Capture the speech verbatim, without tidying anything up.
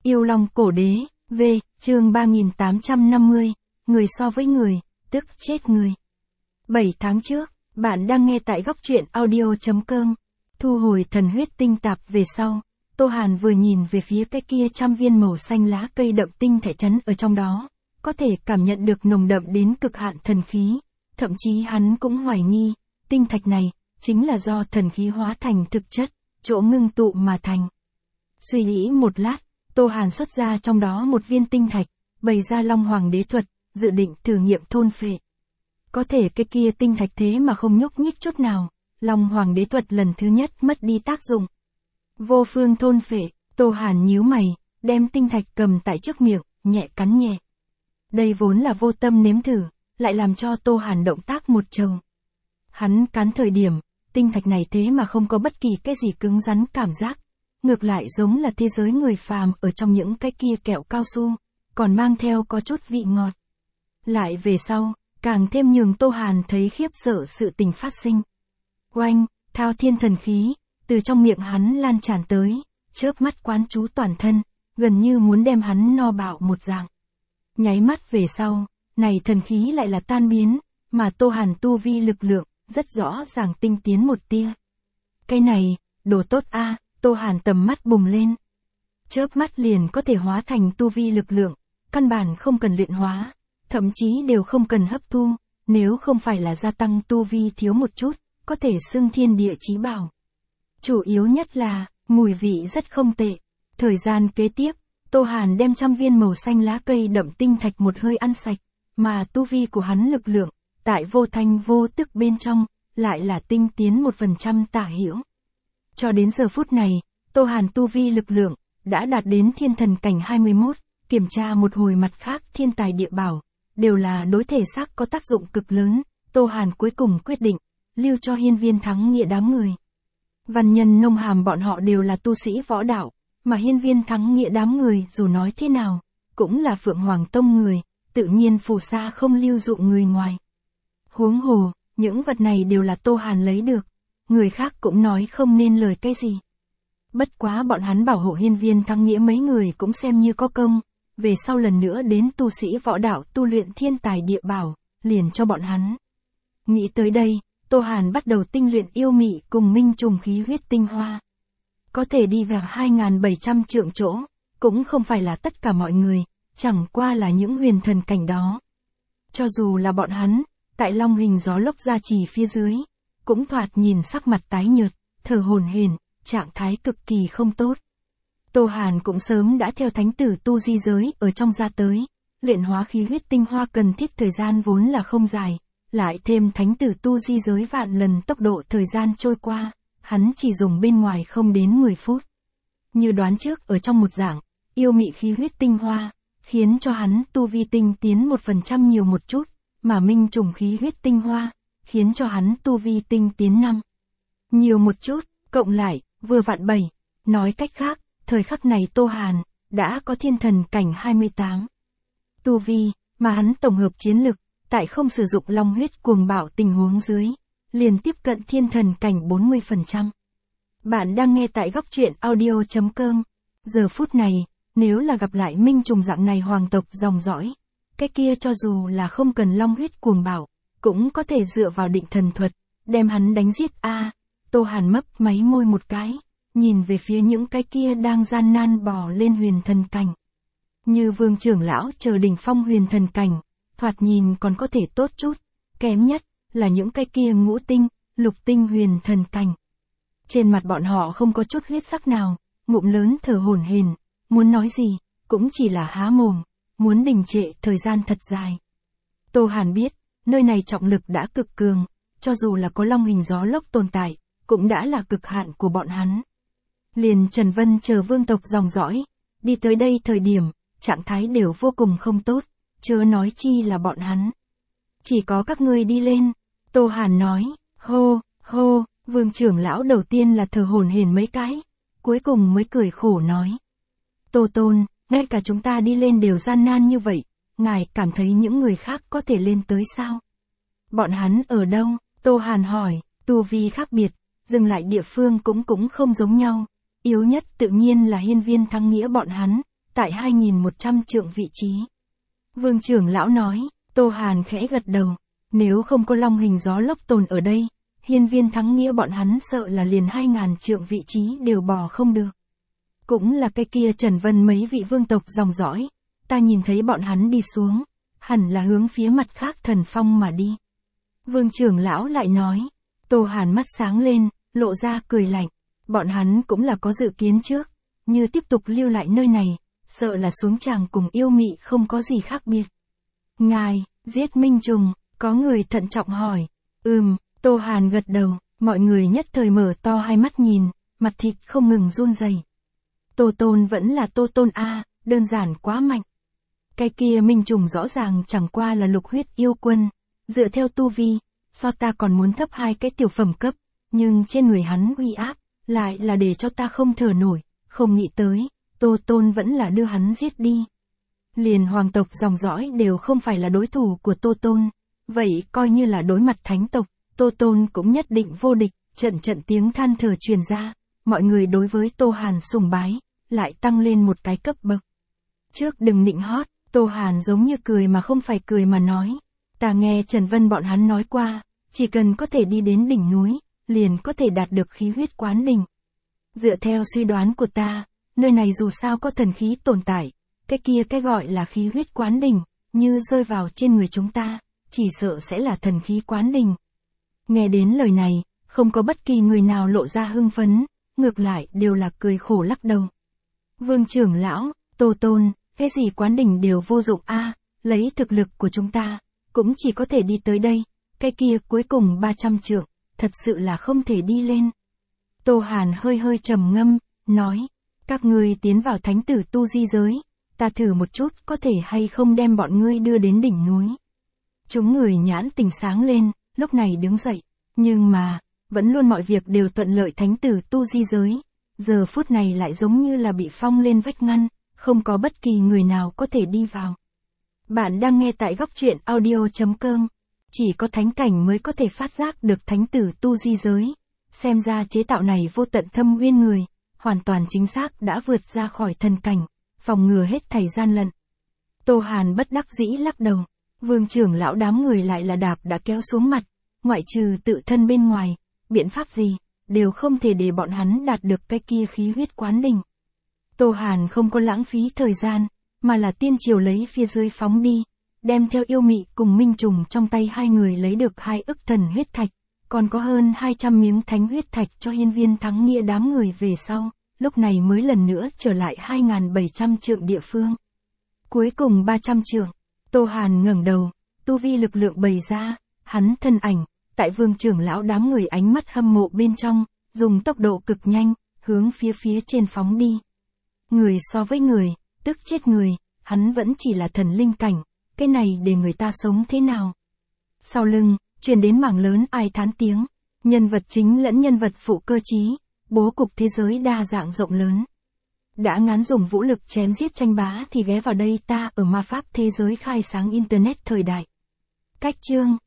Yêu Long Cổ Đế, V, chương ba nghìn tám trăm năm mươi, người so với người, tức chết người. bảy tháng trước, bạn đang nghe tại góc truyện audio chấm com. Thu hồi thần huyết tinh tạp về sau, Tô Hàn vừa nhìn về phía cái kia trăm viên màu xanh lá cây đậm tinh thể chắn ở trong đó, có thể cảm nhận được nồng đậm đến cực hạn thần khí, thậm chí hắn cũng hoài nghi, tinh thạch này, chính là do thần khí hóa thành thực chất, chỗ ngưng tụ mà thành. Suy nghĩ một lát, Tô Hàn xuất ra trong đó một viên tinh thạch, bày ra Long Hoàng đế thuật, dự định thử nghiệm thôn phệ. Có thể cái kia tinh thạch thế mà không nhúc nhích chút nào, Long Hoàng đế thuật lần thứ nhất mất đi tác dụng. Vô phương thôn phệ, Tô Hàn nhíu mày, đem tinh thạch cầm tại trước miệng, nhẹ cắn nhẹ. Đây vốn là vô tâm nếm thử, lại làm cho Tô Hàn động tác một chồng. Hắn cắn thời điểm, tinh thạch này thế mà không có bất kỳ cái gì cứng rắn cảm giác. Ngược lại giống là thế giới người phàm ở trong những cái kia kẹo cao su, còn mang theo có chút vị ngọt. Lại về sau, càng thêm nhường Tô Hàn thấy khiếp sợ sự tình phát sinh. Oanh, thao thiên thần khí, từ trong miệng hắn lan tràn tới, chớp mắt quán chú toàn thân, gần như muốn đem hắn no bạo một dạng. Nháy mắt về sau, này thần khí lại là tan biến, mà Tô Hàn tu vi lực lượng, rất rõ ràng tinh tiến một tia. Cái này, đồ tốt a. Tô Hàn tầm mắt bùng lên. Chớp mắt liền có thể hóa thành tu vi lực lượng, căn bản không cần luyện hóa, thậm chí đều không cần hấp thu, nếu không phải là gia tăng tu vi thiếu một chút, có thể xưng thiên địa chí bảo. Chủ yếu nhất là, mùi vị rất không tệ. Thời gian kế tiếp, Tô Hàn đem trăm viên màu xanh lá cây đậm tinh thạch một hơi ăn sạch, mà tu vi của hắn lực lượng, tại vô thanh vô tức bên trong, lại là tinh tiến một phần trăm tả hữu. Cho đến giờ phút này, Tô Hàn tu vi lực lượng, đã đạt đến thiên thần cảnh hai mươi mốt, kiểm tra một hồi mặt khác thiên tài địa bảo, đều là đối thể xác có tác dụng cực lớn, Tô Hàn cuối cùng quyết định, lưu cho hiên viên thắng nghĩa đám người. Văn nhân nông hàm bọn họ đều là tu sĩ võ đạo, mà hiên viên thắng nghĩa đám người dù nói thế nào, cũng là Phượng Hoàng Tông người, tự nhiên phù sa không lưu dụng người ngoài. Huống hồ, những vật này đều là Tô Hàn lấy được. Người khác cũng nói không nên lời cái gì. Bất quá bọn hắn bảo hộ hiên viên thắng nghĩa mấy người cũng xem như có công, về sau lần nữa đến tu sĩ võ đạo tu luyện thiên tài địa bảo, liền cho bọn hắn. Nghĩ tới đây, Tô Hàn bắt đầu tinh luyện yêu mị cùng minh trùng khí huyết tinh hoa. Có thể đi vào hai nghìn bảy trăm trượng chỗ, cũng không phải là tất cả mọi người, chẳng qua là những huyền thần cảnh đó. Cho dù là bọn hắn, tại long hình gió lốc gia trì phía dưới, cũng thoạt nhìn sắc mặt tái nhợt, thở hổn hển, trạng thái cực kỳ không tốt. Tô Hàn cũng sớm đã theo thánh tử tu di giới ở trong ra tới, luyện hóa khí huyết tinh hoa cần thiết thời gian vốn là không dài, lại thêm thánh tử tu di giới vạn lần tốc độ thời gian trôi qua, hắn chỉ dùng bên ngoài không đến mười phút. Như đoán trước ở trong một dạng, yêu mị khí huyết tinh hoa, khiến cho hắn tu vi tinh tiến một phần trăm nhiều một chút, mà minh trùng khí huyết tinh hoa, khiến cho hắn tu vi tinh tiến năm. Nhiều một chút, cộng lại, vừa vặn bảy. Nói cách khác, thời khắc này Tô Hàn, đã có thiên thần cảnh hai mươi tám. Tu vi, mà hắn tổng hợp chiến lực, tại không sử dụng long huyết cuồng bạo tình huống dưới, liền tiếp cận thiên thần cảnh bốn mươi phần trăm. Bạn đang nghe tại góc truyện audio chấm com. Giờ phút này, nếu là gặp lại minh trùng dạng này hoàng tộc dòng dõi, cái kia cho dù là không cần long huyết cuồng bạo, cũng có thể dựa vào định thần thuật, đem hắn đánh giết a. À, Tô Hàn mấp máy môi một cái, nhìn về phía những cái kia đang gian nan bò lên huyền thần cảnh. Như vương trưởng lão chờ đỉnh phong huyền thần cảnh, thoạt nhìn còn có thể tốt chút, kém nhất là những cái kia ngũ tinh, lục tinh huyền thần cảnh. Trên mặt bọn họ không có chút huyết sắc nào, ngụm lớn thở hổn hển, muốn nói gì, cũng chỉ là há mồm, muốn đình trệ thời gian thật dài. Tô Hàn biết, nơi này trọng lực đã cực cường, cho dù là có long hình gió lốc tồn tại, cũng đã là cực hạn của bọn hắn. Liền Trần Vân chờ vương tộc dòng dõi, đi tới đây thời điểm, trạng thái đều vô cùng không tốt, chớ nói chi là bọn hắn. Chỉ có các ngươi đi lên, Tô Hàn nói, hô, hô, vương trưởng lão đầu tiên là thở hổn hển mấy cái, cuối cùng mới cười khổ nói. Tô Tôn, ngay cả chúng ta đi lên đều gian nan như vậy, ngài cảm thấy những người khác có thể lên tới sao? Bọn hắn ở đâu? Tô Hàn hỏi, tu vi khác biệt, dừng lại địa phương cũng cũng không giống nhau, yếu nhất tự nhiên là hiên viên thắng nghĩa bọn hắn, tại hai nghìn một trăm trượng vị trí. Vương trưởng lão nói, Tô Hàn khẽ gật đầu, nếu không có long hình gió lốc tồn ở đây, hiên viên thắng nghĩa bọn hắn sợ là liền hai ngàn trượng vị trí đều bò không được. Cũng là cái kia Trần Vân mấy vị vương tộc dòng dõi, ta nhìn thấy bọn hắn đi xuống, hẳn là hướng phía mặt khác thần phong mà đi. Vương trưởng lão lại nói, Tô Hàn mắt sáng lên, lộ ra cười lạnh, bọn hắn cũng là có dự kiến trước, như tiếp tục lưu lại nơi này, sợ là xuống tràng cùng yêu mị không có gì khác biệt. Ngài, giết Minh Trùng, có người thận trọng hỏi, ừm, Tô Hàn gật đầu, mọi người nhất thời mở to hai mắt nhìn, mặt thịt không ngừng run rẩy. Tô Tôn vẫn là Tô Tôn A, đơn giản quá mạnh. Cái kia Minh Trùng rõ ràng chẳng qua là lục huyết yêu quân, dựa theo tu vi, so ta còn muốn thấp hai cái tiểu phẩm cấp, nhưng trên người hắn uy áp, lại là để cho ta không thở nổi, không nghĩ tới, Tô Tôn vẫn là đưa hắn giết đi. Liền hoàng tộc dòng dõi đều không phải là đối thủ của Tô Tôn, vậy coi như là đối mặt thánh tộc, Tô Tôn cũng nhất định vô địch, trận trận tiếng than thở truyền ra, mọi người đối với Tô Hàn sùng bái, lại tăng lên một cái cấp bậc. Trước đừng nịnh hót, Tô Hàn giống như cười mà không phải cười mà nói, ta nghe Trần Vân bọn hắn nói qua, chỉ cần có thể đi đến đỉnh núi, liền có thể đạt được khí huyết quán đỉnh. Dựa theo suy đoán của ta, nơi này dù sao có thần khí tồn tại, cái kia cái gọi là khí huyết quán đỉnh, như rơi vào trên người chúng ta, chỉ sợ sẽ là thần khí quán đỉnh. Nghe đến lời này, không có bất kỳ người nào lộ ra hưng phấn, ngược lại đều là cười khổ lắc đầu. Vương trưởng lão, Tô Tôn, cái gì quán đỉnh đều vô dụng a, lấy thực lực của chúng ta, cũng chỉ có thể đi tới đây, cái kia cuối cùng ba trăm trượng, thật sự là không thể đi lên. Tô Hàn hơi hơi trầm ngâm, nói, các ngươi tiến vào thánh tử tu di giới, ta thử một chút có thể hay không đem bọn ngươi đưa đến đỉnh núi. Chúng người nhãn tình sáng lên, lúc này đứng dậy, nhưng mà, vẫn luôn mọi việc đều thuận lợi thánh tử tu di giới, giờ phút này lại giống như là bị phong lên vách ngăn, không có bất kỳ người nào có thể đi vào. Bạn đang nghe tại góc truyện audio chấm com, chỉ có thánh cảnh mới có thể phát giác được thánh tử tu di giới, xem ra chế tạo này vô tận thâm uyên người, hoàn toàn chính xác đã vượt ra khỏi thần cảnh, phòng ngừa hết thảy gian lận. Tô Hàn bất đắc dĩ lắc đầu, vương trưởng lão đám người lại là đạp đã kéo xuống mặt, ngoại trừ tự thân bên ngoài, biện pháp gì, đều không thể để bọn hắn đạt được cái kia khí huyết quán đỉnh. Tô Hàn không có lãng phí thời gian, mà là tiên triều lấy phía dưới phóng đi, đem theo yêu mị cùng Minh Trùng trong tay hai người lấy được hai ức thần huyết thạch, còn có hơn hai trăm miếng thánh huyết thạch cho hiên viên thắng nghĩa đám người về sau, lúc này mới lần nữa trở lại hai nghìn bảy trăm trượng địa phương. Cuối cùng ba trăm trượng, Tô Hàn ngẩng đầu, tu vi lực lượng bày ra, hắn thân ảnh, tại vương trưởng lão đám người ánh mắt hâm mộ bên trong, dùng tốc độ cực nhanh, hướng phía phía trên phóng đi. Người so với người, tức chết người, hắn vẫn chỉ là thần linh cảnh, cái này để người ta sống thế nào. Sau lưng, truyền đến mảng lớn ai thán tiếng, nhân vật chính lẫn nhân vật phụ cơ trí, bố cục thế giới đa dạng rộng lớn. Đã ngán dùng vũ lực chém giết tranh bá thì ghé vào đây ta ở ma pháp thế giới khai sáng internet thời đại. Cách chương